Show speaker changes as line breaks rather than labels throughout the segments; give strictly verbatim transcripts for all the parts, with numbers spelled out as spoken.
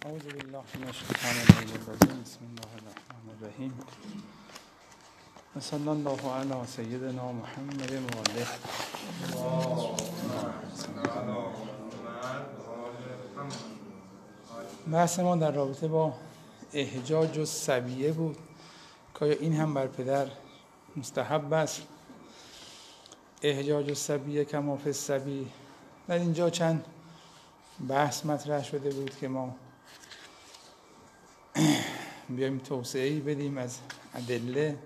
اعوذ بالله من الشیطان الرجیم. بسم الله الرحمن الرحیم. و صلی الله علی سیدنا محمد مولد. بحث ما در رابطه با احجاج و سبیه بود که این هم بر پدر مستحب است. احجاج و سبیه کما فی السبی. در اینجا چند بحث مطرح شده بود که ما بیایم توسعه‌ای بدیم از ادله.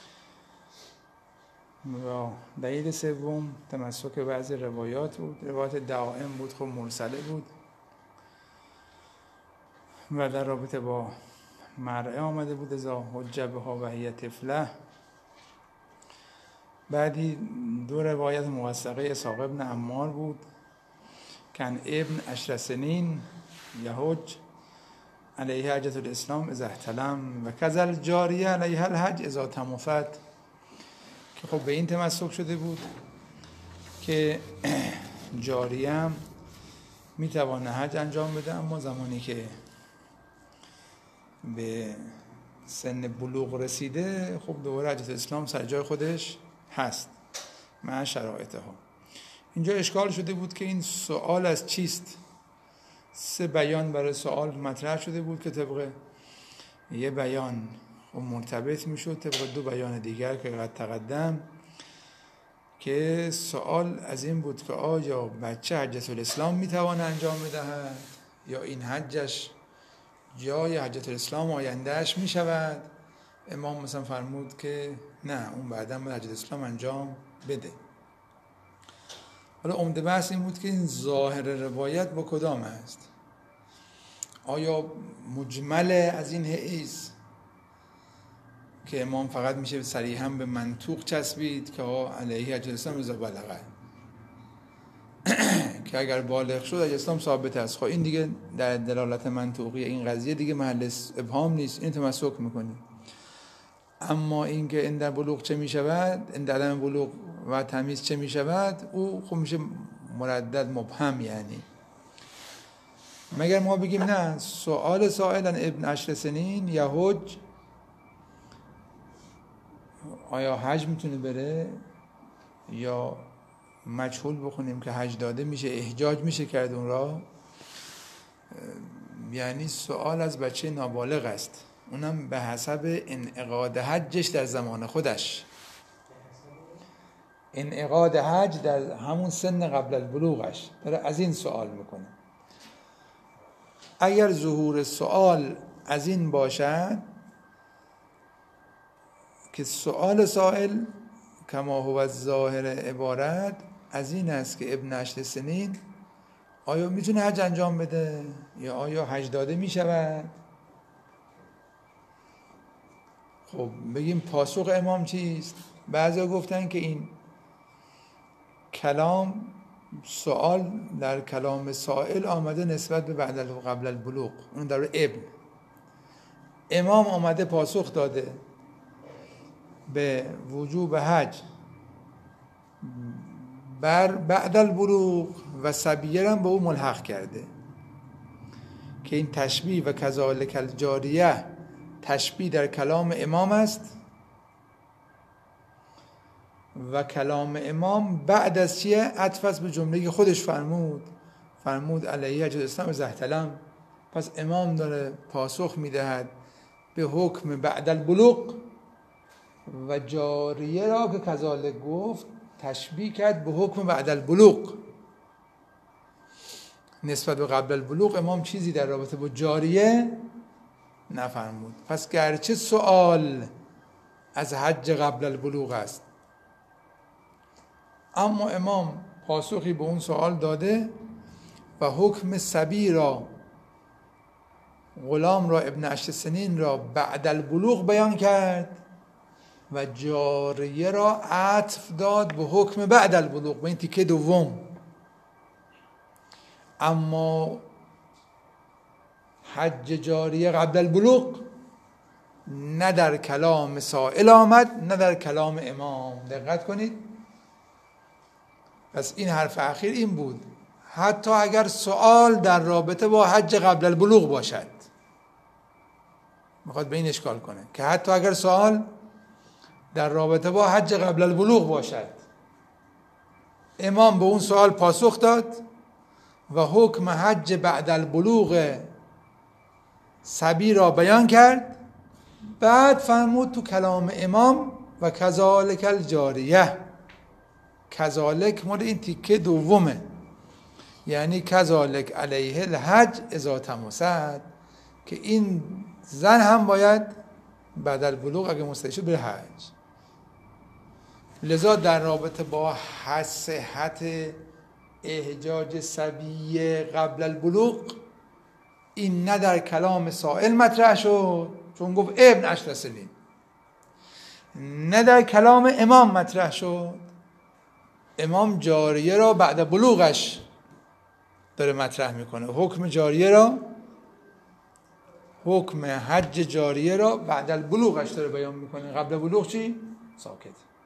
و دلیل سوم تمسک به بعضی روایات بود. روایت دائم بود، خب مرسله بود و در رابطه با مرعه آمده بود ازا حجبها و هی طفله. بعدی دو روایت موثقه اسحاق ابن عمار بود، کن ابن عشر سنین یحج علیه حجة الاسلام اذا احتلم و کذل جاریه علیه الحج اذا تمفت، که خب به این تمسک شده بود که جاریه هم میتوانه حج انجام بده، اما زمانی که به سن بلوغ رسیده خب دوباره حجة الاسلام سر جای خودش هست مع شرایطها. اینجا اشکال شده بود که این سوال از چیست. سه بیان برای سوال مطرح شده بود که طبق یه بیان مرتبط میشد طبق دو بیان دیگر که قد تقدم، که سوال از این بود که آیا بچه حجة الاسلام میتوانه انجام بدهد یا این حجش جای حجة الاسلام آیندهش میشود. امام مثلا فرمود که نه، اون بعدا باید حجة الاسلام انجام بده. حالا عمده بحث این بود که این ظاهر روایت با کدام است؟ آیا مجمل از این حیث که امام فقط میشه صریحاً به منطوق چسبید که ها علیه حجة الاسلام اذا بلغه، که اگر بالغ شد حجة الاسلام ثابت است. خب این دیگه در دلالت منطوقی این قضیه دیگه محل ابهام نیست، این تمسک میکنیم. اما این که این در بلوغ چه میشود، این در عدم بلوغ و تمیز چه میشود، او خب میشه مردد مبهم. یعنی مگر ما بگیم نه، سوال سائلن ابن عشر سنین یحج، آیا حج میتونه بره، یا مجهول بخونیم که حج داده میشه، احجاج میشه کرد اون را. یعنی سوال از بچه نابالغ است، اونم به حسب انعقاد حجش در زمان خودش. انعقاد حج در همون سن قبل البلوغش داره از این سوال میکنه. اگر ظهور سوال از این باشد که سوال سائل کما هو الظاهر عبارت از این است که ابن عشر سنین آیا میتونه حج انجام بده یا آیا حج داده میشود، خب بگیم پاسخ امام چیست؟ بعضی گفتن که این کلام سوال در کلام سائل آمده نسبت به بعد قبل البلوغ، اون در ابن. امام آمده پاسخ داده به وجوب حج بر بعد البلوغ و سبیه هم به او ملحق کرده، که این تشبیه و کذالک الجاریه تشبیه در کلام امام است و کلام امام بعد از چیه؟ عطف است به جمله که خودش فرمود فرمود علیه حجة الاسلام اذا احتلم. پس امام داره پاسخ میدهد به حکم بعد البلوغ و جاریه را که کذالک گفت تشبیه کرد به حکم بعد البلوغ. نسبت به قبل البلوغ امام چیزی در رابطه با جاریه نفرمود. پس گرچه سوال از حج قبل البلوغ است، اما امام پاسخی به اون سوال داده و حکم صبی را، غلام را، ابن عشر سنین را بعد البلوغ بیان کرد و جاریه را عطف داد به حکم بعد البلوغ، به این تیکه دوم. اما حج جاریه قبل البلوغ نه در کلام سائل آمد نه در کلام امام. دقت کنید. پس این حرف اخیر این بود، حتی اگر سوال در رابطه با حج قبل البلوغ باشد. میخواد به این اشکال کنه که حتی اگر سوال در رابطه با حج قبل البلوغ باشد، امام به اون سوال پاسخ داد و حکم حج بعد البلوغ صبی را بیان کرد. بعد فرمود تو کلام امام و کذالک الجاریه، کذالک مال این تیکه دومه، یعنی کذالک علیه الحج اذا تمست، که این زن هم باید بعد البلوغ اگه مستحیل شد بره حج. لذا در رابطه با صحت احجاج صبی قبل البلوغ این نه در کلام سائل مطرح شد چون گفت ابن عشر سنین، نه در کلام امام مطرح شد. امام جاریه را بعد بلوغش داره مطرح میکنه، حکم جاریه را، حکم حج جاریه را بعد البلوغش داره بیان میکنه. قبل بلوغ چی؟ ساکت.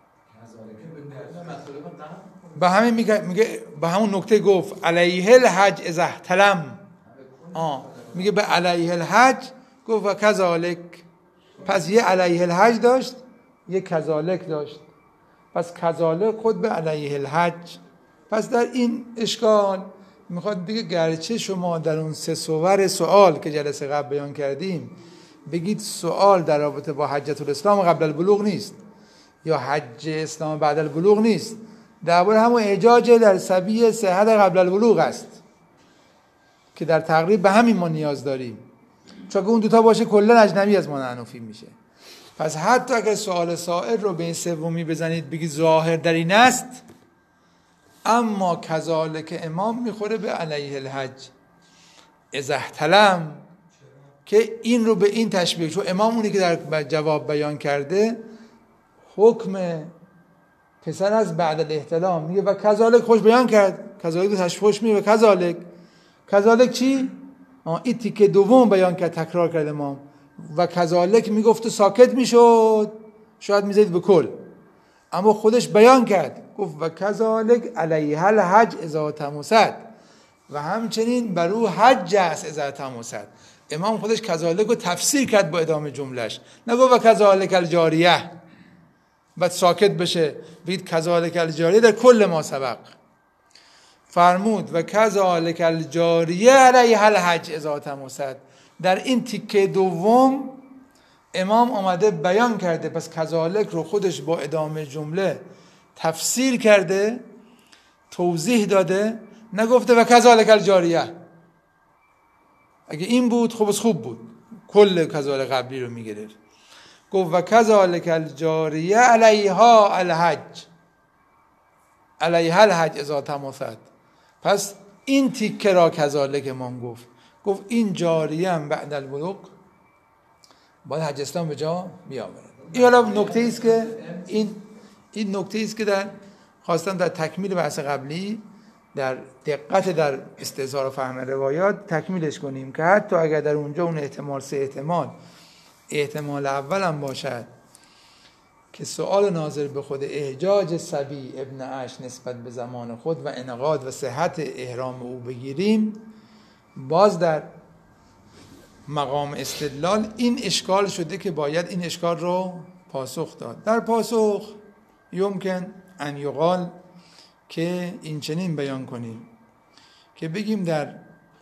به همین میگه میگه به همون نکته گفت علیه الحج اذا احتلم، آه میگه به علیه الحج گفت و کذالک، پس یه علیه الحج داشت یه کذالک داشت، پس کذالک خود به علیه الحج. پس در این اشکال میخواد بگه گرچه شما در اون سه صور سوال که جلسه قبل بیان کردیم بگید سوال در رابطه با حجت الاسلام قبل البلوغ نیست یا حج اسلام بعد البلوغ نیست، درباره همون احجاج در صبی صحت قبل البلوغ است که در تقریب به همین ما نیاز داریم، چون که اون دوتا باشه کلا اجنبی از ما نعنفی میشه. پس حتی اگر سوال سائل رو به این سومی بزنید بگید ظاهر در این است، اما کذالک امام میخوره به علیه الحج اذا احتلم، که این رو به این تشبیه، چون امام اونی که در جواب بیان کرده حکم پسر از بعد الاحتلام میگه و کذالک خوش بیان کرد، کذالک رو تشبیهش میگه و کذالک، کذالک چی؟ این تیکه دوم بیان کرد، تکرار کرد امام و کذالک میگفت ساکت میشد، شاید میزید به کل، اما خودش بیان کرد گفت و کذالک علیه الحج اذا تمست، و همچنین بر او حج است اذا تمست. امام خودش کذالک رو تفسیر کرد با ادامه جملش، نگفت و کذالک الجاریه بعد ساکت بشه بگید کذالک الجاریه در کل ما سبق. فرمود و کذالک الجاریه علیه الحج اذا تمست، در این تیکه دوم امام آمده بیان کرده، پس کذالک رو خودش با ادامه جمله تفسیر کرده، توضیح داده، نگفته و کذالک الجاریه. اگه این بود خب خوب بود، کل کذالک قبلی رو میگرفت. گفت و کذالک الجاریه علیها الحج، علیها الحج اذا تمست. پس این تیکه را کذالک امام گفت، گفت این جاریه هم بعد البلوغ باید حج اسلام به جا بیاورد. این حالا نکته است که این این نکته است که در خواستم در تکمیل بحث قبلی در دقت در استظهار و فهم روایات تکمیلش کنیم که حتی اگر در اونجا اون احتمال سه احتمال احتمال اول هم باشد که سوال ناظر به خود احجاج صبی ابن عش نسبت به زمان خود و انعقاد و صحت احرام او بگیریم، باز در مقام استدلال این اشکال شده که باید این اشکال رو پاسخ داد. در پاسخ یمکن ان یقال که این چنین بیان کنیم که بگیم در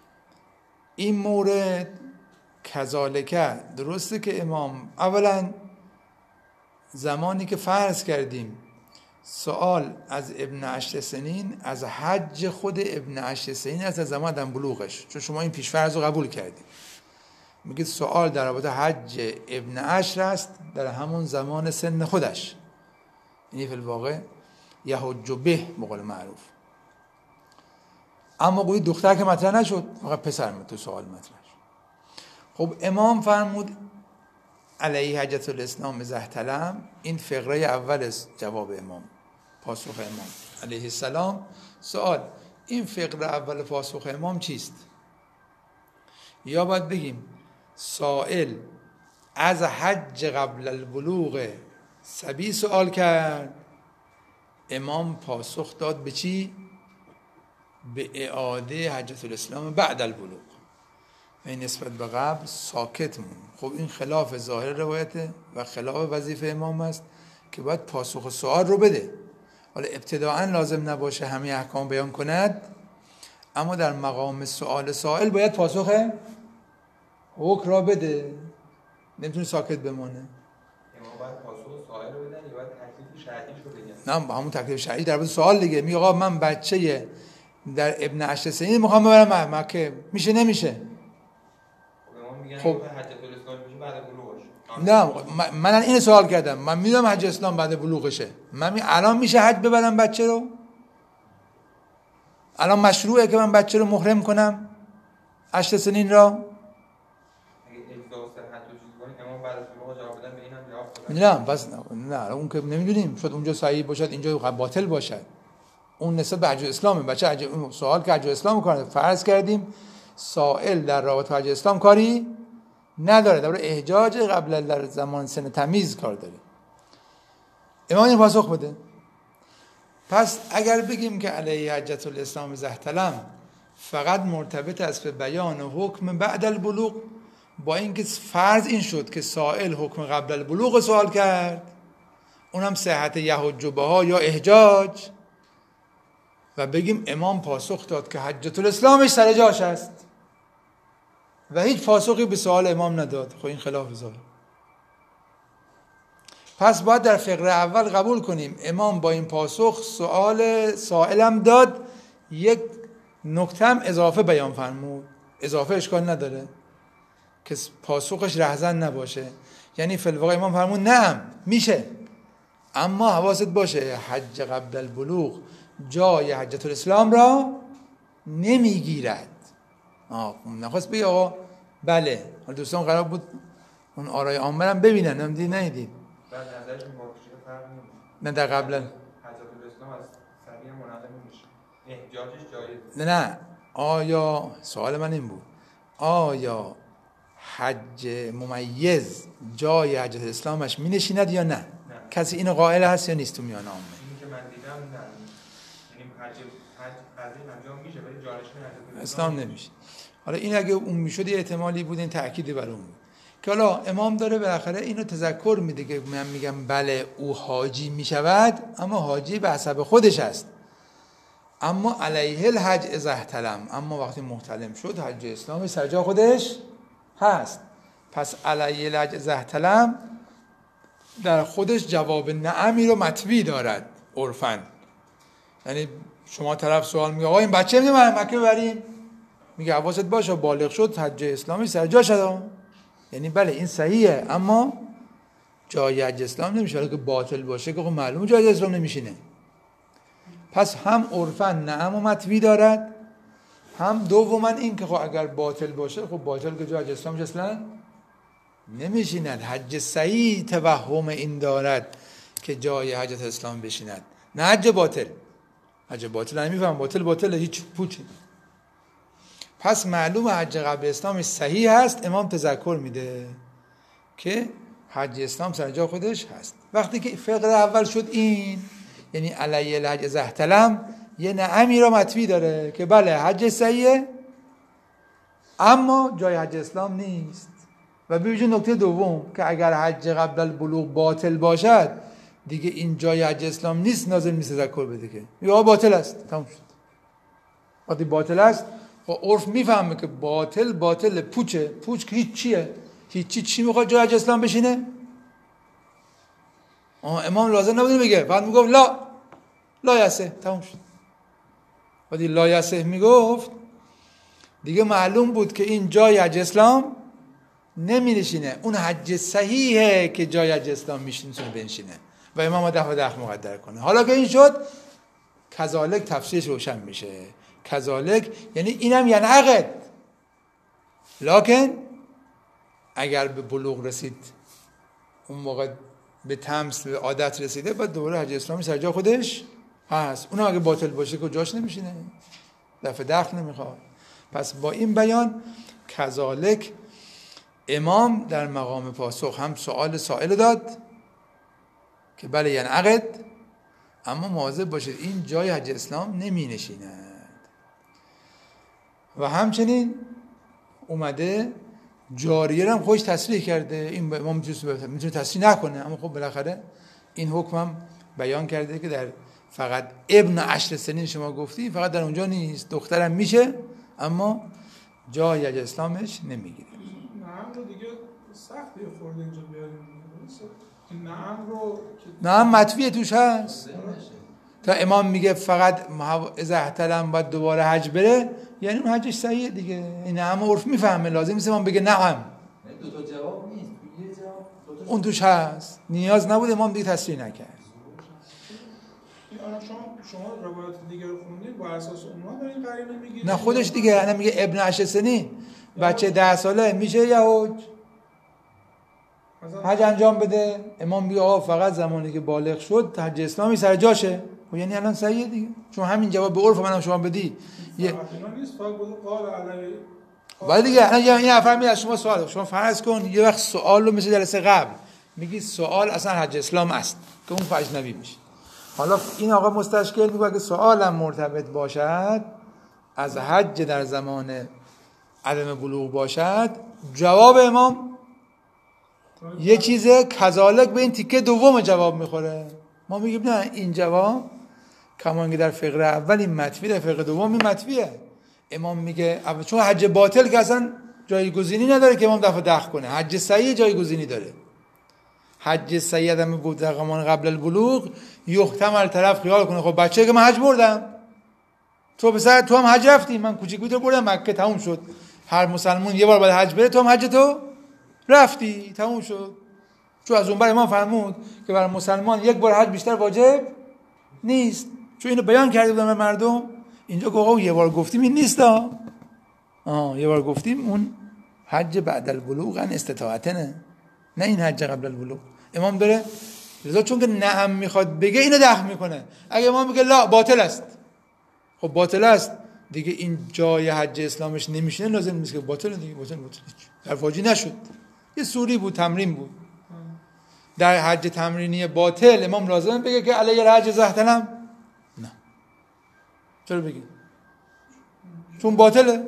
این مورد کذالک درسته که امام اولا زمانی که فرض کردیم سوال از ابن عشر سنین، از حج خود ابن عشر سنین، از زمان دم بلوغش، چون شما این پیش فرض رو قبول کردید، میگید سوال در رابطه حج ابن عشر است در همون زمان سن خودش، یعنی فی الواقع یحج به بقول معروف. اما گویی دختر که مطرح نشد، فقط پسر تو سوال مطرح شد. خب امام فرمود علیه حجت الاسلام اذا احتلم، این فقره اول است جواب امام، پاسخ امام علیه السلام. سوال این فقره اول پاسخ امام چیست؟ یا باید بگیم سائل از حج قبل البلوغ صبی سوال کرد، امام پاسخ داد به چی؟ به اعاده حجت الاسلام بعد البلوغ، این نسبت به قبل ساکت مون. خب این خلاف ظاهر روایته و خلاف وظیفه امام است که باید پاسخ سوال رو بده. حالا ابتداعا لازم نباشه همه احکام بیان کند، اما در مقام سوال سائل باید پاسخ حکم را بده، نمیتونه ساکت بمانه.
امام باید پاسخ سائل رو بدن یا باید تکلیف شرعیش رو بگن؟
نه، همون تکلیف شرعی در مورد سوال دیگه. میگه آقا من بچه در ابن عشر سنین میخوام ببرم مکه، میشه نمیشه؟
خب حجت الاسلام میشه بعد بلوغش؟
نه، من این سوال کردم، من میدونم حج اسلام بعد بلوغشه، من الان میشه حج ببرم بچه رو؟ الان مشروعه که من بچه رو محرم کنم عشر سنین را؟
اگه اجزا و صحت و چیز کنی امام بعد از بلوغ جواب بدن به این هم جواب بدن؟
نه بس نه, نه اون که نمیدونیم، شاید اونجا صحیح باشد اینجا باطل باشد. اون نسبت به حج اسلامه. بچه حج سوال که حج اسلام کنه، فرض کردیم سائل در رابطه حج اسلام کاری نداره، در احجاج قبل در زمان سن تمیز کار داره. امام این پاسخ بده. پس اگر بگیم که علیه حجت الاسلام زهتلم فقط مرتبط است به بیان حکم بعد البلوغ، با اینکه فرض این شد که سائل حکم قبل البلوغ سوال کرد، اونم صحت یحج بها یا احجاج، و بگیم امام پاسخ داد که حجت الاسلامش سر جاش است و هیچ پاسخی به سوال امام نداد، خب این خلاف ظاهر. پس باید در فقره اول قبول کنیم امام با این پاسخ سوال سائلم داد، یک نکته هم اضافه بیان فرمود. اضافه اشکال نداره که پاسخش رهزن نباشه، یعنی فی الواقع امام فرمود نعم میشه، اما حواست باشه حج قبل البلوغ جای حجت الاسلام را نمیگیرد. آه نخواست بگی آقا بله، حالا دوستان قرار بود اون آرای عامه هم ببینن، هم دید ندید
بعد نظرش مباشره فرق نمیشه.
نه در قبلا
حجت الاسلام از سبیل منعقد نمیشه، احجاجش جایز.
نه نه آیا سوال من این بود، آیا حج ممیز جای حجت الاسلامش می نشیند یا نه؟ نه. کسی اینو قائل هست یا نیست تو میان عامه؟
اینی که من دیدم نه، یعنی حج حج قضیه انجام میشه ولی جانشین حجت
اسلام نمیشه. حالا این اگه اون میشد یه احتمالی بود، این تأکید بر اون بود که حالا امام داره بالاخره اینو تذکر میده که من میگم بله او حاجی میشود، اما حاجی به حسب خودش است، اما علیه الحج اذا احتلم، اما وقتی محتلم شد حج اسلام سر جا خودش هست. پس علیه الحج اذا احتلم در خودش جواب نعمی رو مطوی دارد عرفاً. یعنی شما طرف سوال میگه آقا این بچه میگه مکه ببریم، میگه حواست باشه بالغ شد حج اسلامی سر جا شد، یعنی بله این صحیحه اما جای حج اسلام نمیشه، ولی که باطل باشه که خب معلومه جای اسلام نمیشینه. پس هم عرفاً نعم و مطوی دارد، هم دوما این که خب اگر باطل باشه خب باطل که جای حج اسلامش اصلا نمیشیند. حج صحیح توهم این دارد که جای حجت اسلام بشیند، نه حج باطل. حج باطل نمیفهم، باطل باطل هیچ پوچی. پس معلوم حج قبل اسلامش صحیح هست، امام تذکر میده که حج اسلام سر جا خودش هست. وقتی که فقره اول شد این، یعنی علیه الحج اذا احتلم، یه نعمی را مطوی داره که بله حج صحیحه اما جای حج اسلام نیست. و ببینید نکته دوم که اگر حج قبل البلوغ باطل باشد دیگه این جای حج اسلام نیست، نازل می تذکر بده که یا باطل است، تموم شد. وقتی باطل است خب عرف میفهمه که باطل باطل پوچه، پوچ که هیچ چیه، هیچ چی چی میخواد جای حج اسلام بشینه؟ آه امام لازم نبوده بگه، بعد میگفت لا لا یسه، تموم شد. وقتی لا یسه میگفت دیگه معلوم بود که این جای حج اسلام نمی نشینه، اون حج صحیحه که جای حج اسلام میشینه بنشینه و امام دفع دخ مقدر کنه. حالا که این شد کذالک تفسیرش روشن میشه. کذالک یعنی اینم یعنی عقد، لکن اگر به بلوغ رسید اون موقع به تمس به عادت رسیده بعد دوباره حج اسلامی سر جا خودش هست. اونم اگه باطل باشه که جاش نمیشینه، دفع دخل نمیخواد. پس با این بیان کذالک امام در مقام پاسخ هم سوال سائل داد که بله یعنی عقد، اما مواظب باشید این جای حج اسلام نمی نشیند. و همچنین اومده جاریه هم خودش تصریح کرده. این امام میتونه تصریح نکنه، اما خب بالاخره این حکم هم بیان کرده که در فقط ابن عشر سنین شما گفتی فقط در اونجا نیست، دخترم میشه اما جای حج اسلامش نمیگیره.
نعم رو دیگه سخته خورده اینجا بیاریم. نعم رو
نعم مطویه توش هست تا امام میگه فقط اذا احتلم باید دوباره حج بره، یعنی اون حجش صحیحه دیگه. این نعم عرف میفهمه، لازم نیست امام بگه نعم.
دو تا جواب نیست، یه جواب
اون توش هست، نیاز نبود امام دیگه تصریح نکرد.
شما شما روایت دیگه رو خوندید با اساس اونها دارین قرینه میگید؟
نه خودش دیگه الان میگه ابن عشر سنین بچه ده ساله میشه یهود حج انجام بده، امام میگه آقا فقط زمانی که بالغ شد حج اسلامی سر جاشه. خب یعنی الان صحیحه دیگه، چون همین جواب به عرف منم شما بدی یه
نیست فقط قال علی
ولی دیگه الان این نفر میاد از شما سوال، شما فرض کن یه وقت سوال رو مثل جلسه قبل میگی سوال اصلا حج اسلام است که اون اجنبی میشه. حالا این آقا مستشکل میگه اگه سوالم مرتبط باشد از حج در زمان عدم بلوغ باشد، جواب امام یه چیزه کذالک به این تیکه دوم جواب میخوره. ما میگیم نه این جواب کمان که در فقره اول این مطوی، در فقره دوم این مطویه. امام میگه چون حج باطل که اصلا جایگزینی نداره که امام دفع دخل کنه، حج صحیح جایگزینی داره. حج صحیح آدم بود در زمان قبل البلوغ یحتمل طرف خیال کنه خب بچه که من حج بردم، تو پسر تو هم حج رفتی، من کوچیک بودم بردم مکه تموم شد. هر مسلمان یه بار باید حج بره، تو هم حج تو رفتی تموم شد. چون از اون بر امام فرمود که برای مسلمان یک بار حج بیشتر واجب نیست، چون اینو بیان کرده بودن به مردم. اینجا گفت یه بار گفتیم این نیست ها، آه یه بار گفتیم اون حج بعد البلوغ ان استطاعتنه، نه این حج قبل البلوغ. امام داره لذا چون که نعم میخواد بگه اینو دخل میکنه. اگه امام میگه لا باطل است، خب باطل است دیگه، این جای حج اسلامش نمیشه، لازم نیست که باطل دیگه، باطل باطل در واجی نشد، یه سوری بود، تمرین بود. در حج تمرینی باطل امام لازم بگه که علیه الحج زهتنم؟ نه. چرا بگه؟ چون باطله.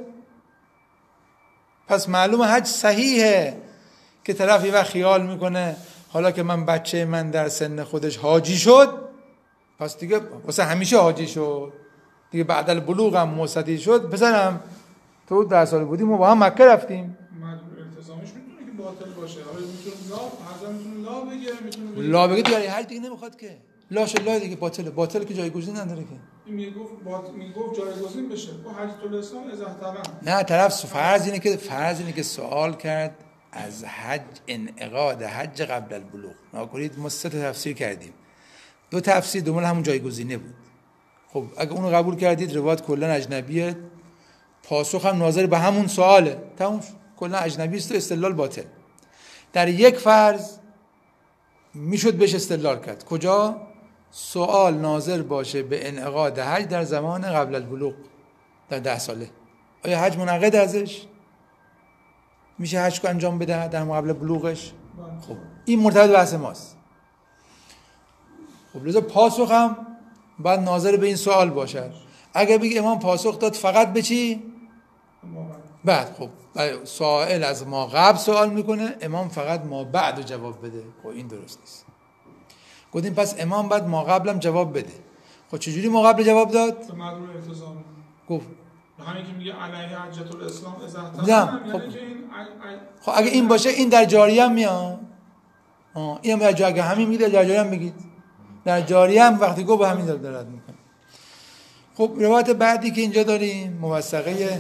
پس معلومه حج صحیحه که طرف یه وقت خیال میکنه حالا که من بچه من در سن خودش حاجی شد پس دیگه واسه همیشه حاجی شد دیگه، بعد البلوغ هم موسدی شد. پسرم تو ده سال بودیم ما با هم مکه رفتیم.
مجبور التزامش میتونه که باطل باشه، آره میتونه لا حاضر میتونه لا بگه، میتونه
لا بگه دیگه حج دیگه نمیخواد که لاش لا دیگه باطله، باطل که جایگزین نداره که.
این میگفت باطل میگفت جایگزین بشه با حج الاسلام از احتمال.
نه طرف فرض اینه که فرض اینه که سوال کرد از حج انعقاد حج قبل البلوغ. ناگهان ما سه تا تفسیر کردیم، دو تفسیر دومل همون جایگزینه بود. خب اگه اونو قبول کردید روایت کلا اجنبیه، پاسخ هم ناظر به همون سواله، تموم کلا اجنبی است و استدلال باطل. در یک فرض میشد بهش استدلال کرد، کجا؟ سوال ناظر باشه به انعقاد حج در زمان قبل البلوغ، در ده ساله. آیا حج منعقد ازش؟ میشه حج کو انجام بده در قبل بلوغش؟ خب این مرتبط بحث ماست. خب لذا پاسخ هم باید ناظر به این سوال باشد. اگر بگه امام پاسخ داد فقط به چی؟ بعد خب سائل از ما قبل سوال میکنه، امام فقط ما بعد رو جواب بده. خب این درست نیست. گفتیم پس امام بعد ما قبلم جواب بده. خب چجوری ما قبل جواب داد؟
به مدلول التزام
گفت
همین که میگه علیه حجت الاسلام از
نه. خب خب اگه این باشه این در جاریه هم میاد. آه این هم در جاریه، همین میگه در جاریه هم بگید، در جاریه هم وقتی گفت به همین دارد میکنه. خب روایت بعدی که اینجا داریم موثقه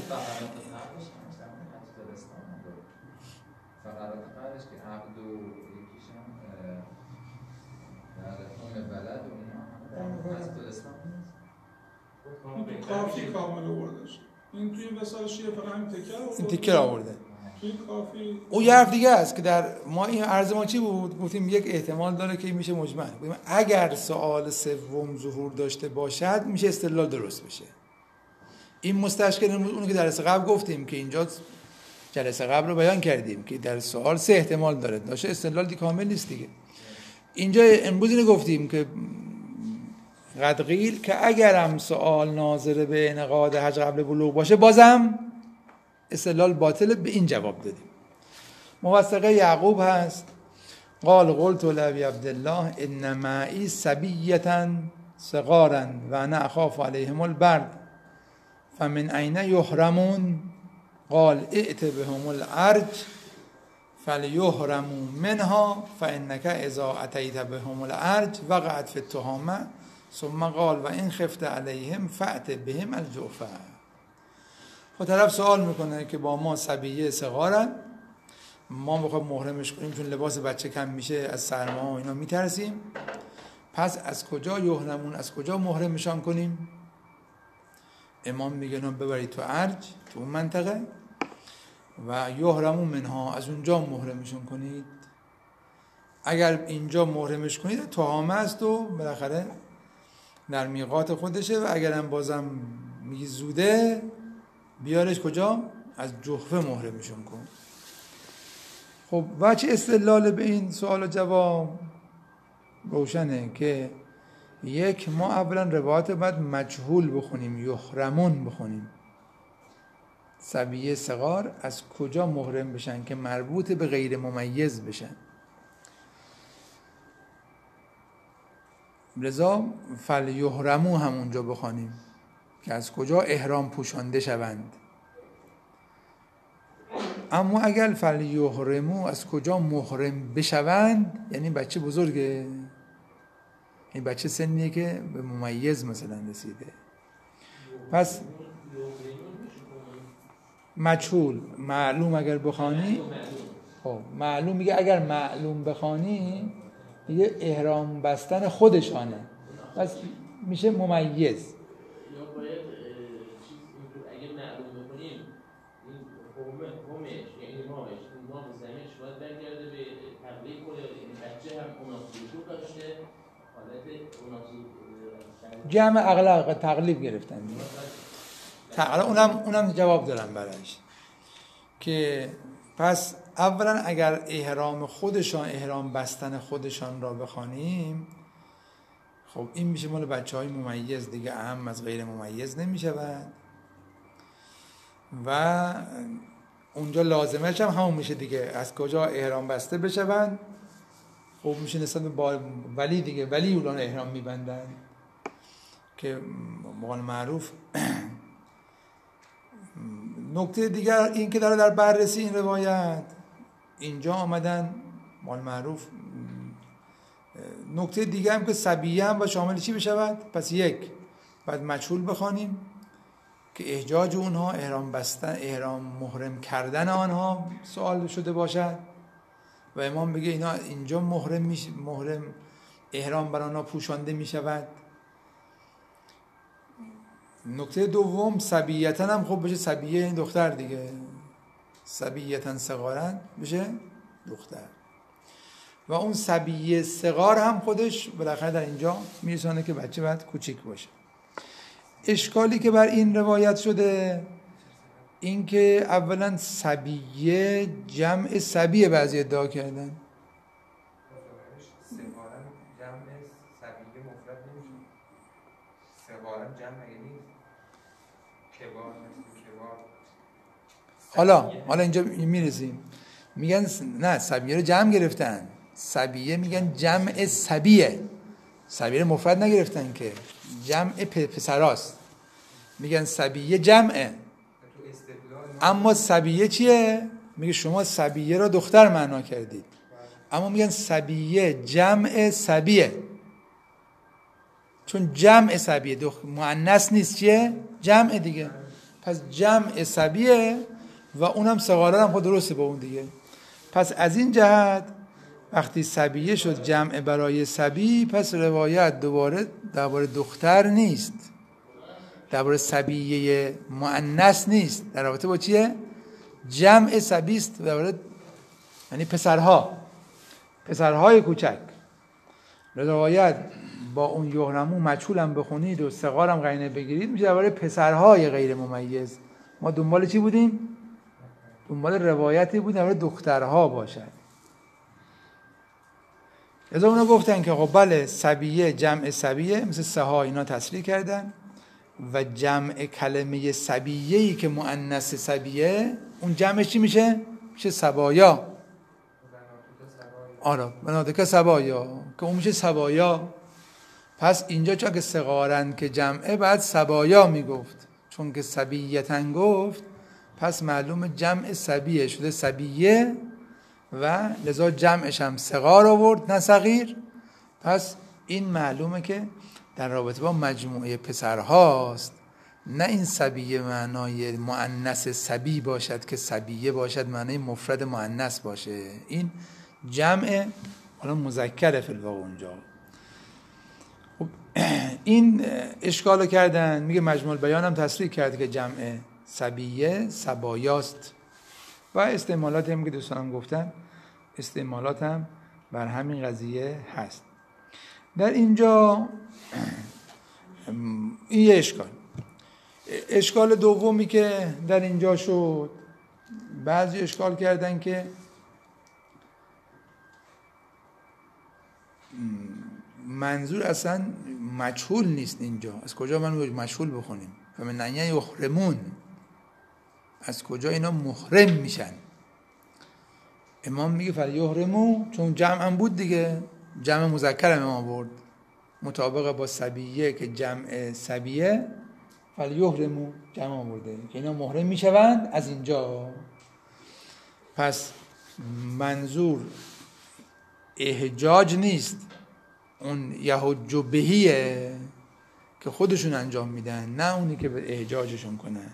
کافی کامل آوردش. این توی مثال شیعه فقط همین تکر آورده.
این تکر آورده.
توی کافی
او یه حرف دیگه است که در ما این عرض ما چی بود؟ گفتیم یک احتمال داره که میشه مجمل. گفتیم اگر سوال سوم ظهور داشته باشد میشه استدلال درست بشه. این مستشکل اون که در جلسه قبل گفتیم که اینجا جلسه قبل رو بیان کردیم که در سوال سه احتمال داره، داشه استدلال دی کامل نیست دیگه. اینجا امروز اینو گفتیم که قد قیل که اگرم سوال ناظر به انعقاد حج قبل بلوغ باشه بازم استدلال باطل به این جواب دادیم. موثقه یعقوب هست قال قلت لابی عبدالله ان معی صبیة صغارا و انا اخاف علیهم البرد فمن این یحرمون قال ائت بهم الارج فلیحرموا منها فانک اذا اتیت بهم الارج وقعت فی التهامه ثم قال و این خفت علیهم فأت بهم الجعفه. خب طرف سوال میکنه که با ما صبیه صغارن، ما میخوایم محرمش کنیم چون لباس بچه کم میشه، از سرما و اینا میترسیم، پس از کجا یحرمون، از کجا محرمشان کنیم؟ امام میگه نه ببرید تو ارج، تو اون منطقه، و یحرمون منها، از اونجا محرمشون کنید. اگر اینجا محرمش کنید تهامه است و بالاخره در میقات خودشه، و اگرم بازم میگی زوده بیارش کجا؟ از جحفه محرمشون کن. خب وجه استدلال به این سوال و جواب روشنه که یک، ما اولا روایت باید مجهول بخونیم، یحرمون بخونیم. صبیه صغار از کجا محرم بشن که مربوط به غیر ممیز بشن. لذا فلیحرموا همونجا بخونیم که از کجا احرام پوشانده شوند. اما اگر فلیحرموا از کجا محرم بشوند، یعنی بچه بزرگه، این بچه سنیه که به ممیز مثلا رسیده. پس مجهول معلوم اگر بخوانی، خب معلوم میگه اگر معلوم بخوانی میگه احرام بستن خودشانه، پس میشه ممیز.
یا باید چیز اگه معلوم بکنیم این قومه قومش یعنی امامش امام زمینش باید برگرده به تبلیغ کنه، این بچه هم اوناسیشو داشته حالت اوناسی
جمع اغلق تقلیب گرفتن تقلیب. اونم اونم جواب دارم براش که پس اولا اگر احرام خودشان، احرام بستن خودشان را بخوانیم، خب این میشه مال بچه های ممیز دیگه، اهم از غیر ممیز نمیشود و اونجا لازمش هم همون میشه دیگه، از کجا احرام بسته بشوند. خب میشه نسبت به ولی دیگه، ولی اولان احرام میبندن که بقول معروف. نکته دیگر این که داره در بررسی این روایت اینجا آمدن مال معروف، نکته دیگه هم که صبیه هم و شامل چی بشود؟ پس یک بعد مجهول بخوانیم که احجاج اونها احرام بستن، احرام محرم کردن آنها سوال شده باشد و امام بگه اینا اینجا محرم میشه، محرم احرام بر آنها پوشانده میشود. نکته دوم صبیتن هم خب بشه صبیه این دختر دیگه، صبیتن صغارن بشه دختر، و اون صبیه صغار هم خودش بالاخره در اینجا میرسانه که بچه باید کوچیک باشه. اشکالی که بر این روایت شده این که اولا صبیه جمع صبیه بعضی ادعا کردن،
صغارن جمع صبیه مفرد نمیشه، صغارن جمع یعنی کبار کبار.
حالا حالا اینجا میرسیم میگن نه صبیه رو جمع گرفتن، صبیه میگن جمع صبیه، صبیه رو مفرد نگرفتن که جمع پسراست، میگن صبیه جمعه. اما صبیه چیه؟ میگه شما صبیه رو دختر معنا کردید، اما میگن صبیه جمع صبیه، چون جمع صبیه مؤنث نیست، چیه؟ جمع دیگه. پس جمع صبیه و اونم صغارا هم خود درسته با اون دیگه. پس از این جهت وقتی صبیه شد جمع برای صبی، پس روایت دوباره درباره دختر نیست، درباره صبیه مؤنث نیست، در رابطه با چیه؟ جمع صبی است، درباره یعنی پسرها، پسرهای کوچک. روایت با اون یحرمون مجهول هم بخونید و صغار هم قرینه بگیرید میشه درباره پسرهای غیر ممیز. ما دنبال چی بودیم؟ دنبال روایتی بود درباره دخترها باشد. از اونا گفتن که خب بله صبیه جمع صبیه، مثل سها اینا تصریح کردن، و جمع کلمه سبیه‌ای که مؤنث سبیه، اون جمعش چی میشه؟ میشه سبایا. آره بناتک سبایا، که اون میشه سبایا. پس اینجا چون که صغارن که جمعه بعد سبایا میگفت، چون که سبیتن گفت پس معلوم جمع سبیه شده سبیه و لذا جمعش هم صغار آورد نه صغیر. پس این معلومه که در رابطه با مجموعه پسرهاست، نه این سبیه معنای مؤنث سبی باشد که سبیه باشد معنای مفرد مؤنث باشه. این جمع حالا مذکره فی الواقع اونجا. خب این اشکالو کردن، میگه مجموع بیان هم تصریح کرد که جمع سبیه سبایاست و استعمالات هم که دوستانم گفتن استعمالات هم بر همین قضیه هست. در اینجا این یه اشکال. اشکال دومی که در اینجا شد، بعضی اشکال کردن که منظور اصلا مجهول نیست اینجا، از کجا من مجهول بخونیم؟ فمن نعیه یخرمون، از کجا اینا محرم میشن؟ امام میگه فلیحرمو، چون جمع هم بود دیگه، جمع مذکر هم امام برد مطابق با سبیه که جمع سبیه فلیحرمو جمع برده که اینا محرم میشوند از اینجا. پس منظور احجاج نیست، اون یحج بهیه که خودشون انجام میدن، نه اونی که به احجاجشون کنه.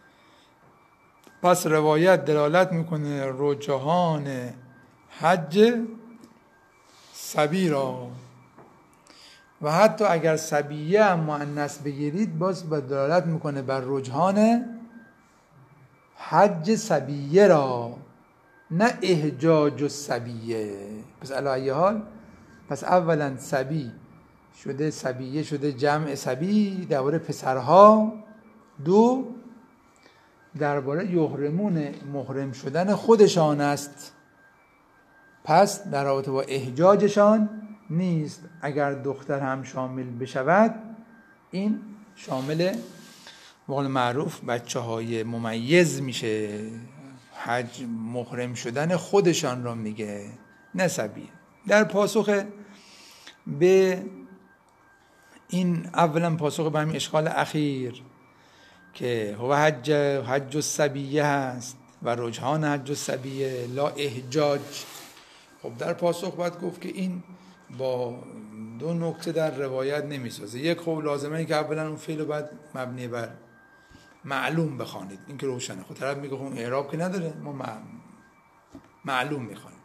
پس روایت دلالت میکنه رجحان حج سبی را، و حتی اگر سبیه هم مؤنث بگیرید باز با دلالت میکنه بر رجحان حج سبیه را، نه احجاج سبیه. پس علی ای حال، پس اولا سبی شده سبیه شده جمع سبی درباره پسرها، دو درباره یحرمون محرم شدن خودشان است، پس در رابطه با احجاجشان نیست. اگر دختر هم شامل بشود این شامل بقول معروف بچه های ممیز میشه، حج محرم شدن خودشان را میگه نه سبیه. در پاسخ به این اولا پاسخ به همین اشکال اخیر که هو حج حج السبیه هست و رجحان حج السبیه لا احجاج. خب در پاسخ باید گفت که این با دو نکته در روایت نمیسازه. یک خب لازمه این که اولا اون فعل رو باید مبنی بر معلوم بخوانید، این که روشنه. خب طرف میگه خب اون اعراب که نداره، ما معلوم میخوانیم.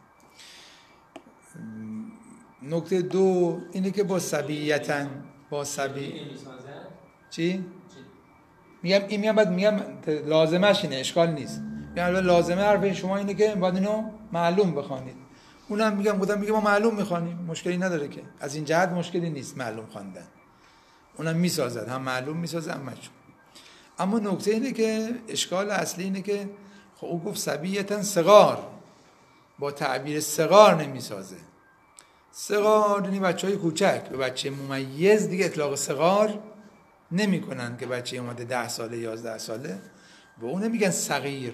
نکته دو اینه که با سبییتن با سبی چی؟ میگم این میگم بعد میگم لازمش اینه، اشکال نیست. یعنی لازمه حرف شما اینه که باید اینو معلوم بخوانید. اونم میگم بودم میگه ما معلوم میخوانیم، مشکلی نداره که، از این جهت مشکلی نیست معلوم خواندن. اونم میسازد، هم معلوم میسازه هم مجهول. اما نکته اینه که اشکال اصلی اینه که خب او گفت سبییتن صغار، با تعبیر صغار نمیسازه. صغار یعنی بچهای کوچک، به بچه ممیز دیگه اطلاق صغار نمی کنن که بچه اومده ده ساله یازده ساله، به اون نمیگن صغیر.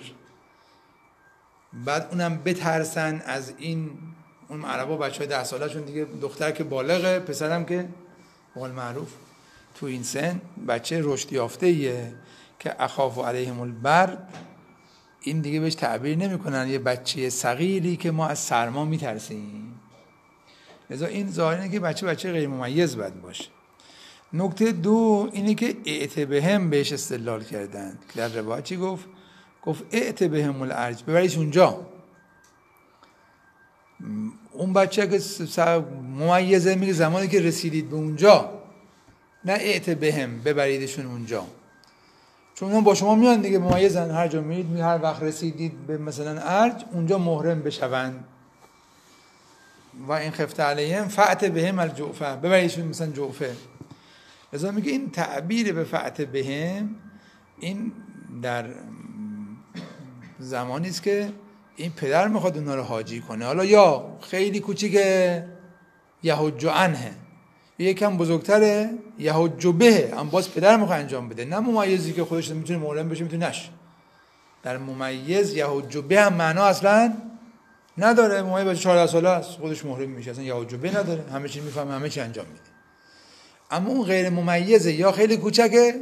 بعد اونم بترسن از این، اون عربا بچه های ده ساله چون دیگه دختر که بالغه، پسرم که بقول معروف تو این سن بچه رشد یافته ایه که اخاف علیهم البرد، این دیگه بهش تعبیر نمی کنن یه بچه صغیری که ما از سرما میترسیم. لذا این ظاهره که بچه بچه غیر ممیز باید باشه. نکته دو اینه که اعت بهم بهش استدلال کردن. در روایت چی گفت؟ گفت اعت بهم الارج، ببریش اونجا. اون بچه که ممیزه میگه زمانی که رسیدید به اونجا، نه اعت بهم ببریدشون اونجا، چون اون با شما میان دیگه ممیزن، هر جا میرید می هر وقت رسیدید به مثلا ارج اونجا محرم بشوند. و این خفت علیهم فأت بهم الجوفه، ببریدشون مثلا جوفه. لذا میگه این تعبیر به فأت بهم این در زمانی است که این پدر میخواد اونا رو حاجی کنه، حالا یا خیلی کوچیکه یحج عنه، یکم بزرگتره یحج به، اما باز پدر میخواد انجام بده، نه ممیزی که خودش میتونه معلم بشه میتونه نشه. در ممیز یحج به هم معنا اصلا نداره. ممیز بچه چهارده ساله است خودش محرم میشه، اصلا یحج به نداره، همه چی میفهمه، همه چی انجام میده. اما اون غیر ممیزه یا خیلی کوچکه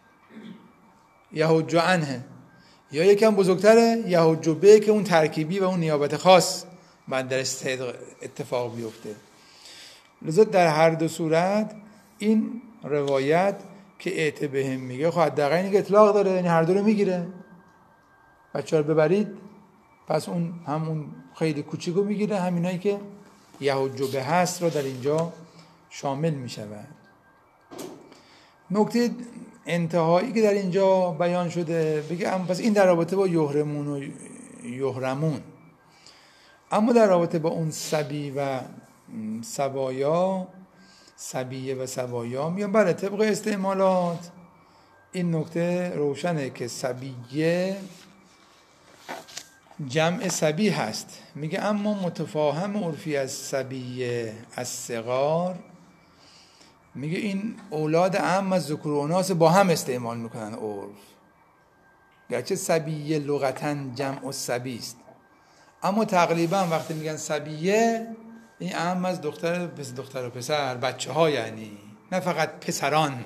یحج عنه، یا یکم بزرگتره یحج به که اون ترکیبی و اون نیابت خاص بعد درش صدق اتفاق بیفته. لذا در هر دو صورت این روایت که ائت بهم میگه خب حداقل اینکه اطلاق داره، یعنی هر دو رو میگیره. بچه‌ها رو ببرید، پس اون همون خیلی کوچیکو میگیره، همینایی که یحج به هست رو در اینجا شامل میشود. نکته انتهایی که در اینجا بیان شده بگه پس این در رابطه با یحرمون و یحرمون، اما در رابطه با اون صبی و صبایا، صبیه و صبایا میگن بله طبق استعمالات این نکته روشنه که صبیه جمع صبی هست. میگه اما متفاهم عرفی از صبیه از صغار، میگه این اولاد عم از ذکور و اناث با هم استعمال میکنن عرف، گرچه صبیه لغتاً جمع صبی است، اما تقریبا وقتی میگن صبیه این عم از دختر پس دختر و پسر، بچه ها، یعنی نه فقط پسران.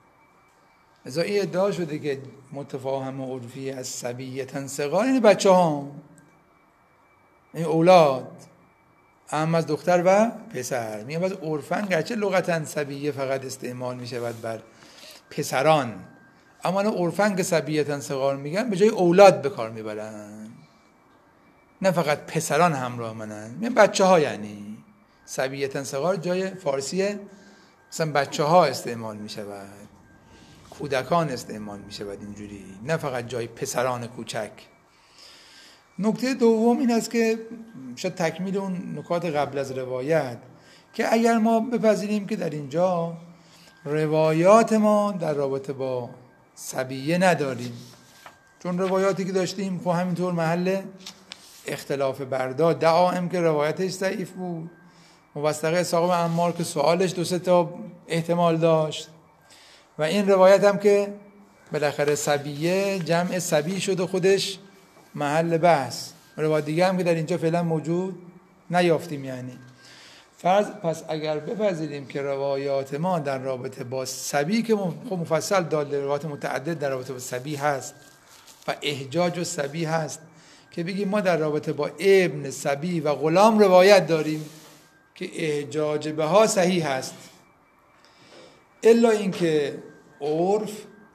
ازا این ادعا شده که متفاهم عرفی از صبیه صغار یعنی بچه ها، این اولاد عم از دختر و پسر. میگن باز عرفاً گرچه لغتاً صبیه فقط استعمال میشه بر پسران، اما نه عرفاً که صبیه صغار میگن به جای اولاد به کار میبرن، نه فقط پسران همراه منن، میگن بچه ها، یعنی صبیه صغار جای فارسی مثلا بچه ها استعمال میشود، کودکان استعمال میشود اینجوری، نه فقط جای پسران کوچک. نکته دوم این است که شاید تکمیل اون نکات قبل از روایت، که اگر ما بپذیریم که در اینجا روایات ما در رابطه با صبیه نداریم، چون روایاتی که داشتیم خب همینطور محل اختلاف برداشت، دعائم که روایتش ضعیف بود، موثقه اسحاق بن عمار که سوالش دو سه تا احتمال داشت، و این روایت هم که بالاخره صبیه جمع صبی شد و خودش محل بحث. روایت دیگه هم که در اینجا فعلا موجود نیافتیم. یعنی فرض پس اگر بپذیریم که روایات ما در رابطه با صبی که خب مفصل داده، روایات متعدد در رابطه با صبی هست و احجاج و صبی هست، که بگیم ما در رابطه با ابن، صبی و غلام روایت داریم که احجاج بها صحیح هست، الا اینکه عرف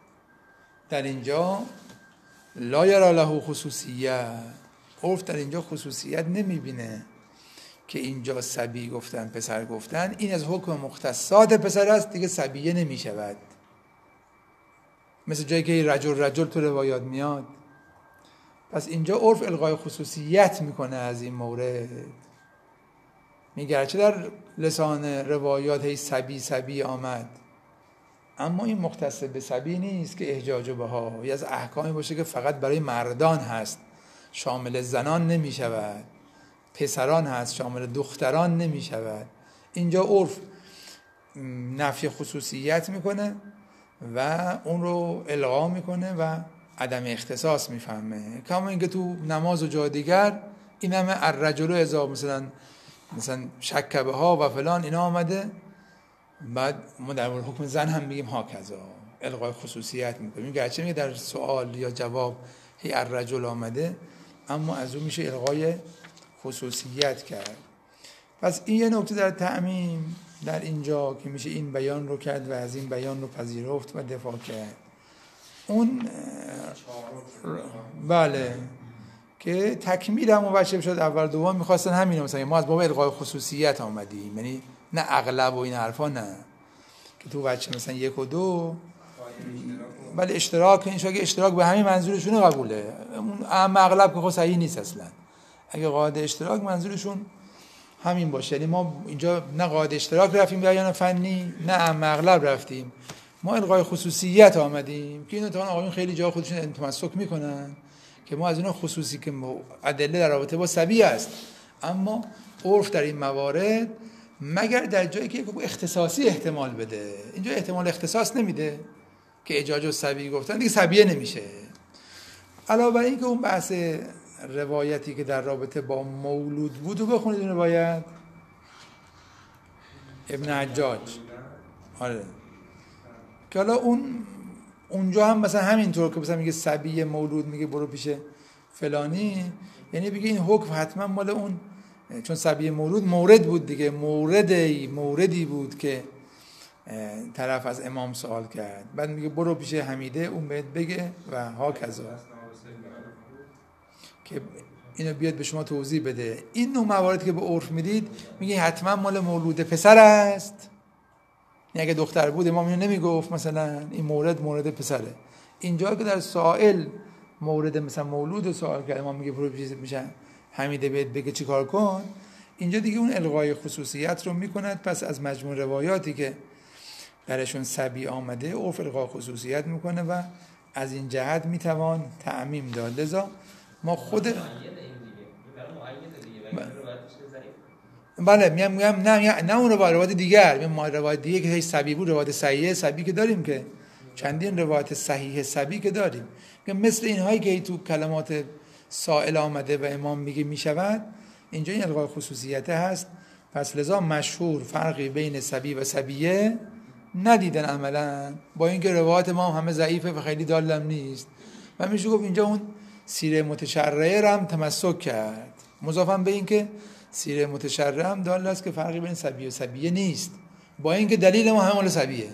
در اینجا لا یرا له خصوصیت، عرف در اینجا خصوصیت نمیبینه که اینجا صبی گفتن پسر گفتن، این از حکم مختصات پسر است دیگه صبیه نمیشود، مثل جایی که رجل رجل تو روایات میاد. پس اینجا عرف الغای خصوصیت میکنه از این مورد، میگرچه در لسان روایات هی صبی صبی آمد، اما این مختص به صبی نیست که احجاج بها یا از احکامی باشه که فقط برای مردان هست، شامل زنان نمی شود، پسران هست شامل دختران نمی شود. اینجا عرف نفی خصوصیت میکنه و اون رو الغا میکنه و عدم اختصاص میفهمه، کما اینکه تو نماز و جای دیگر این همه الرجل اذا مثلا مثلا شک بها و فلان اینا آمده، بعد ما در مورد حکم زن هم میگیم ها کذا، الغای خصوصیت میکنیم، گرچه میگه در سوال یا جواب هی الرجل آمده، اما از اون میشه الغای خصوصیت کرد. پس این یه نکته در تعمیم در اینجا که میشه این بیان رو کرد و از این بیان رو پذیرفت و دفاع کرد. اون بله که تکمیل هم مبشر شد، اول دوم میخواستن همینو، مثلا ما از باب الغای خصوصیت آمدیم، یعنی نه اغلب و این حرفا، نه که تو بچه مثلا یک و دو ولی اشتراک این شاگه اشتراک به همین منظورشون قبوله، اما اغلب که خب صحیح نیست اصلا. اگه قاعده اشتراک منظورشون همین باشه، یعنی ما اینجا نه قاعده اشتراک رفتیم بیان فنی، نه اما اغلب رفتیم، ما الغای خصوصیت آمدیم که اینو تا آقایون خیلی جا خودشون تمسک میکنن که ما از اون خصوصی که ادله در رابطه با صبی است، اما عرف در این موارد مگر در جایی که اختصاصی احتمال بده. اینجا احتمال اختصاص نمیده که اجاج و صبی گفتن دیگه صبیه نمیشه. علاوه بر این که اون بحث روایتی که در رابطه با مولود بود و بخونید اون روایت ابن حجاج، آره، که حالا اون اونجا هم مثلا همینطور که مثلا میگه صبی مولود میگه برو پیش فلانی، یعنی بگه این حکم حتما مال اون، چون صبی مولود مورد بود دیگه، موردی موردی بود که طرف از امام سوال کرد، بعد میگه برو پیش حمیده اون بهت بگه و ها کذا که اینو بیاد به شما توضیح بده. این نوع موارد که به عرف میدید میگه حتما مال مولود پسر است، یعنی اگه دختر بود امام اینو نمیگفت مثلا این مورد مورد پسره. اینجا که در سائل مورد مثلا مولود سوال کرد امام میگه برو پیش میشن حمیده بهت بگه چی کار کن، اینجا دیگه اون الغای خصوصیت رو میکند. پس از مجموع روایاتی که درشون صبی آمده عرف الغای خصوصیت میکنه و از این جهت میتوان تعمیم داد. لذا ما خود بله میگم میگم نه نه اون روایت دیگر، ما روایت دیگه که هیچ صبی بود، روایت صحیح صبی که داریم که چندین روایت صحیح صبی که داریم، میگم مثل اینهایی که تو کلمات سائل آمده و امام میگه میشود، اینجا این الغای خصوصیت هست. پس لذا مشهور فرقی بین صبی و صبیه ندیدن عملا، با اینکه روایت ما همه ضعیفه و خیلی دالم نیست و میشه گفت اینجا اون سیره متشرعه را هم تمسک کرد، مضافاً به اینکه سیره متشرعه هم دال است که فرقی بین صبی و صبیه نیست، با اینکه دلیل ما همه مال صبیه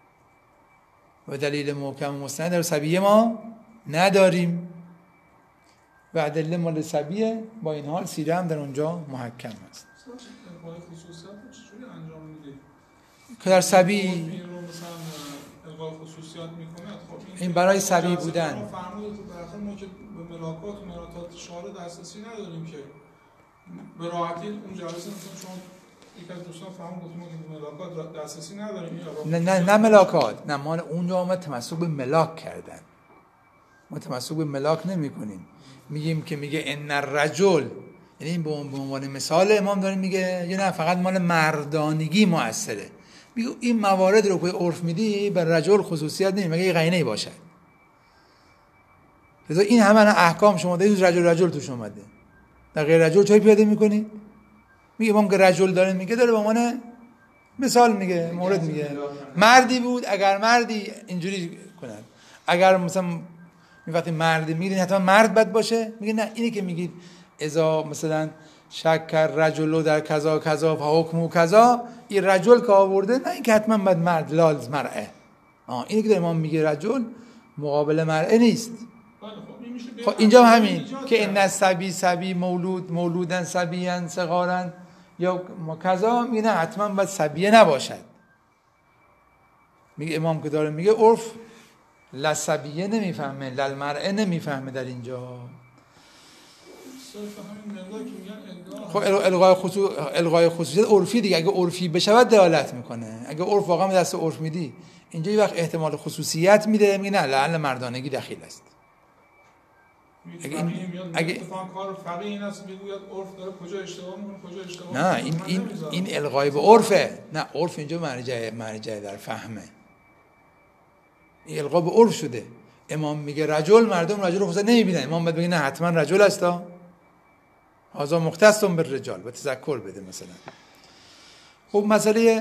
و دلیل محکم و مستند در صبیه ما نداریم و ادله مال صبیه، با این حال سیره هم در اونجا محکم است.
الغای خصوصیت چجوری انجام میدید
که در صبی
این رو مثلا الغای خصوصیت میکنه؟ خب
این برای صبی بودن
فرمودید در ما که به ملاکات و مراتات شارع دسترسی نداریم که به راحتی اون جلسه مثلا چون یک از دوستان فهمون گفتیم که به ملاکات دسترسی نداریم.
نه نه نه ملاکات، نه مال اونجا ما تمسک به ملاک کردن، ما تمسک به ملاک نمی کنیم. میگیم که میگه ان الرجل، یعنی این به عنوان مثال امام داره میگه یه نه فقط مال مردانگی مؤثره، میگه این موارد رو که عرف میدی بر رجل خصوصیت نمی مگه یه قرینه‌ای باشد. لذا این همه احکام شما دارید رجل رجل توش اومده، در غیر رجل چای پیاده میکنید؟ میگه امام که رجل داره میگه داره به عنوان مثال میگه، مورد میگه مردی بود اگر مردی اینجوری کنن، اگر مثلا وقتی مردی میگید حتما مرد بد باشه، میگه نه اینی که میگید اذا مثلا شکر رجل در کذا کذا و حکم کذا، این رجل که آورده نه این که حتما بد مرد لال مرعه، آه اینی که امام میگه رجل مقابل مرعه نیست. خب اینجا همین که ان الصبی صبی مولود مولودن صبیان صغارن یا کذا، میگه نه حتما باید صبیه نباشد. میگه امام که داره میگه عرف لصبیه نمیفهمه للمرعه نمیفهمه در اینجا. خب الغای خصوص الغای خصوصیت عرفی دیگه، اگه عرفی بشود دلالت میکنه، اگه عرف واقعا دست عرف میدی اینجا یه وقت احتمال خصوصیت میده، میگه نه لعل مردانگی دخیل است.
اگه این اگه اتفاقا کار فقیه این است بگوید عرف داره کجا اشتباه میکنه کجا اشتباه
نه این این این الغای به عرفه، نه عرف اینجا مرجع مرجع در فهمه، این الغا به عرف شده. امام میگه رجل، مردم رجل رو خصوصا نمیبینن، امام باید بگه نه حتما رجل هستا، هذا مختص بالرجال و تذکر بده مثلا. خب مسئله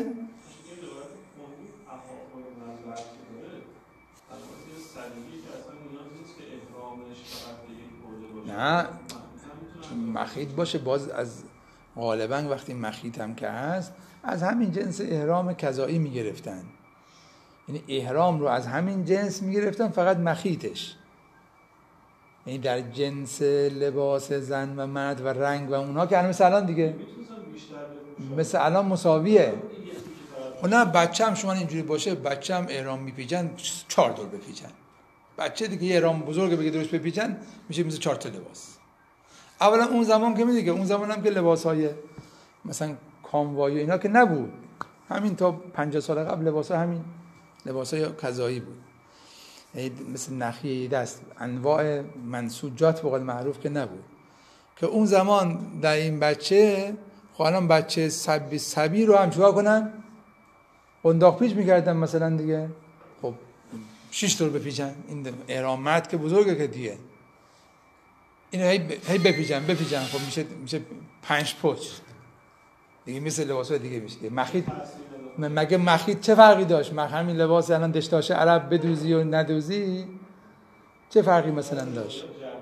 نه مخیط باشه، باز از غالبا وقتی مخیط هم که هست از همین جنس احرام کذایی میگرفتن، یعنی احرام رو از همین جنس میگرفتن فقط مخیطش، یعنی در جنس لباس زن و مرد و رنگ و اونها که مثل الان دیگه مثل الان مساویه. اونا بچه هم شما اینجوری باشه، بچه هم احرام میپیچن چهار دور بپیچن، بچه دیگه یه احرام بزرگ بگه درست بپیچن میشه مثل چهار تا لباس. اولا اون زمان که میدونی که اون زمان هم که لباسهای مثلا کاموایی اینا که نبود، همین تا پنجاه سال قبل لباسا همین لباسای کذایی بود، مثل نخیه دست انواع منسوجات به قول معروف که نبود، که اون زمان در این بچه خب الان بچه سبی سبی رو هم چیکار کنن؟ قنداق پیچ میکردن مثلا دیگه. خب شش طور بپیچن، این احرامت که بزرگه که دیگه اینو هی هی بپیچن بپیچن خب میشه میشه پنج پوچ دیگه، مثل لباسای دیگه میشه. مخیط مگه مخیط چه فرقی داشت؟ مخ همین لباس الان دشتاشه عرب بدوزی و ندوزی چه فرقی مثلا داشت؟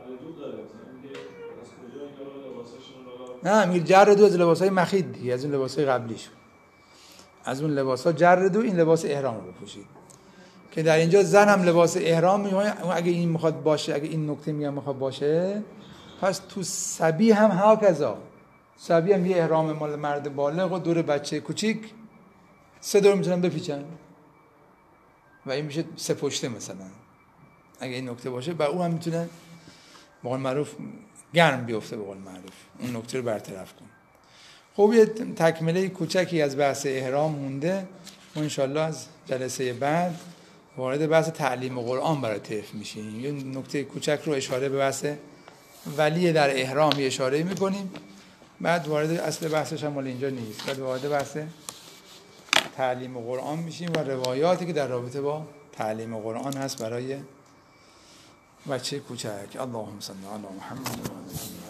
نه میگه جر دو از لباسای مخیط دیگه، از اون لباسای قبلیش، از اون لباسا جر دو این لباس احرام رو بپوشید. که در اینجا زن هم لباس احرام میگه، اگه این میخواد باشه، اگه این نکته میگم میخواد باشه، پس تو صبی هم هاکذا. صبی هم یه احرام مال مرد بالغ و دور بچه کوچیک سه دور میتونن بپیچن و این میشه سه پشته مثلا، اگه این نکته باشه. و اون هم میتونه به قول معروف گرم بیفته، به قول معروف اون نکته رو برطرف کن. خب یه تکمله کوچکی از بحث احرام مونده و انشالله از جلسه بعد وارد بحث تعلیم قرآن برای طفل میشیم. یه نکته کوچک رو اشاره به بحث ولی در احرام اشاره میکنیم، بعد وارد اصل بحثش هم مال اینجا نیست، بعد وارد بحث تعلیم قرآن میشیم و روایاتی که در رابطه با تعلیم قرآن هست برای بچه کوچک. اللهم صل علی محمد و علی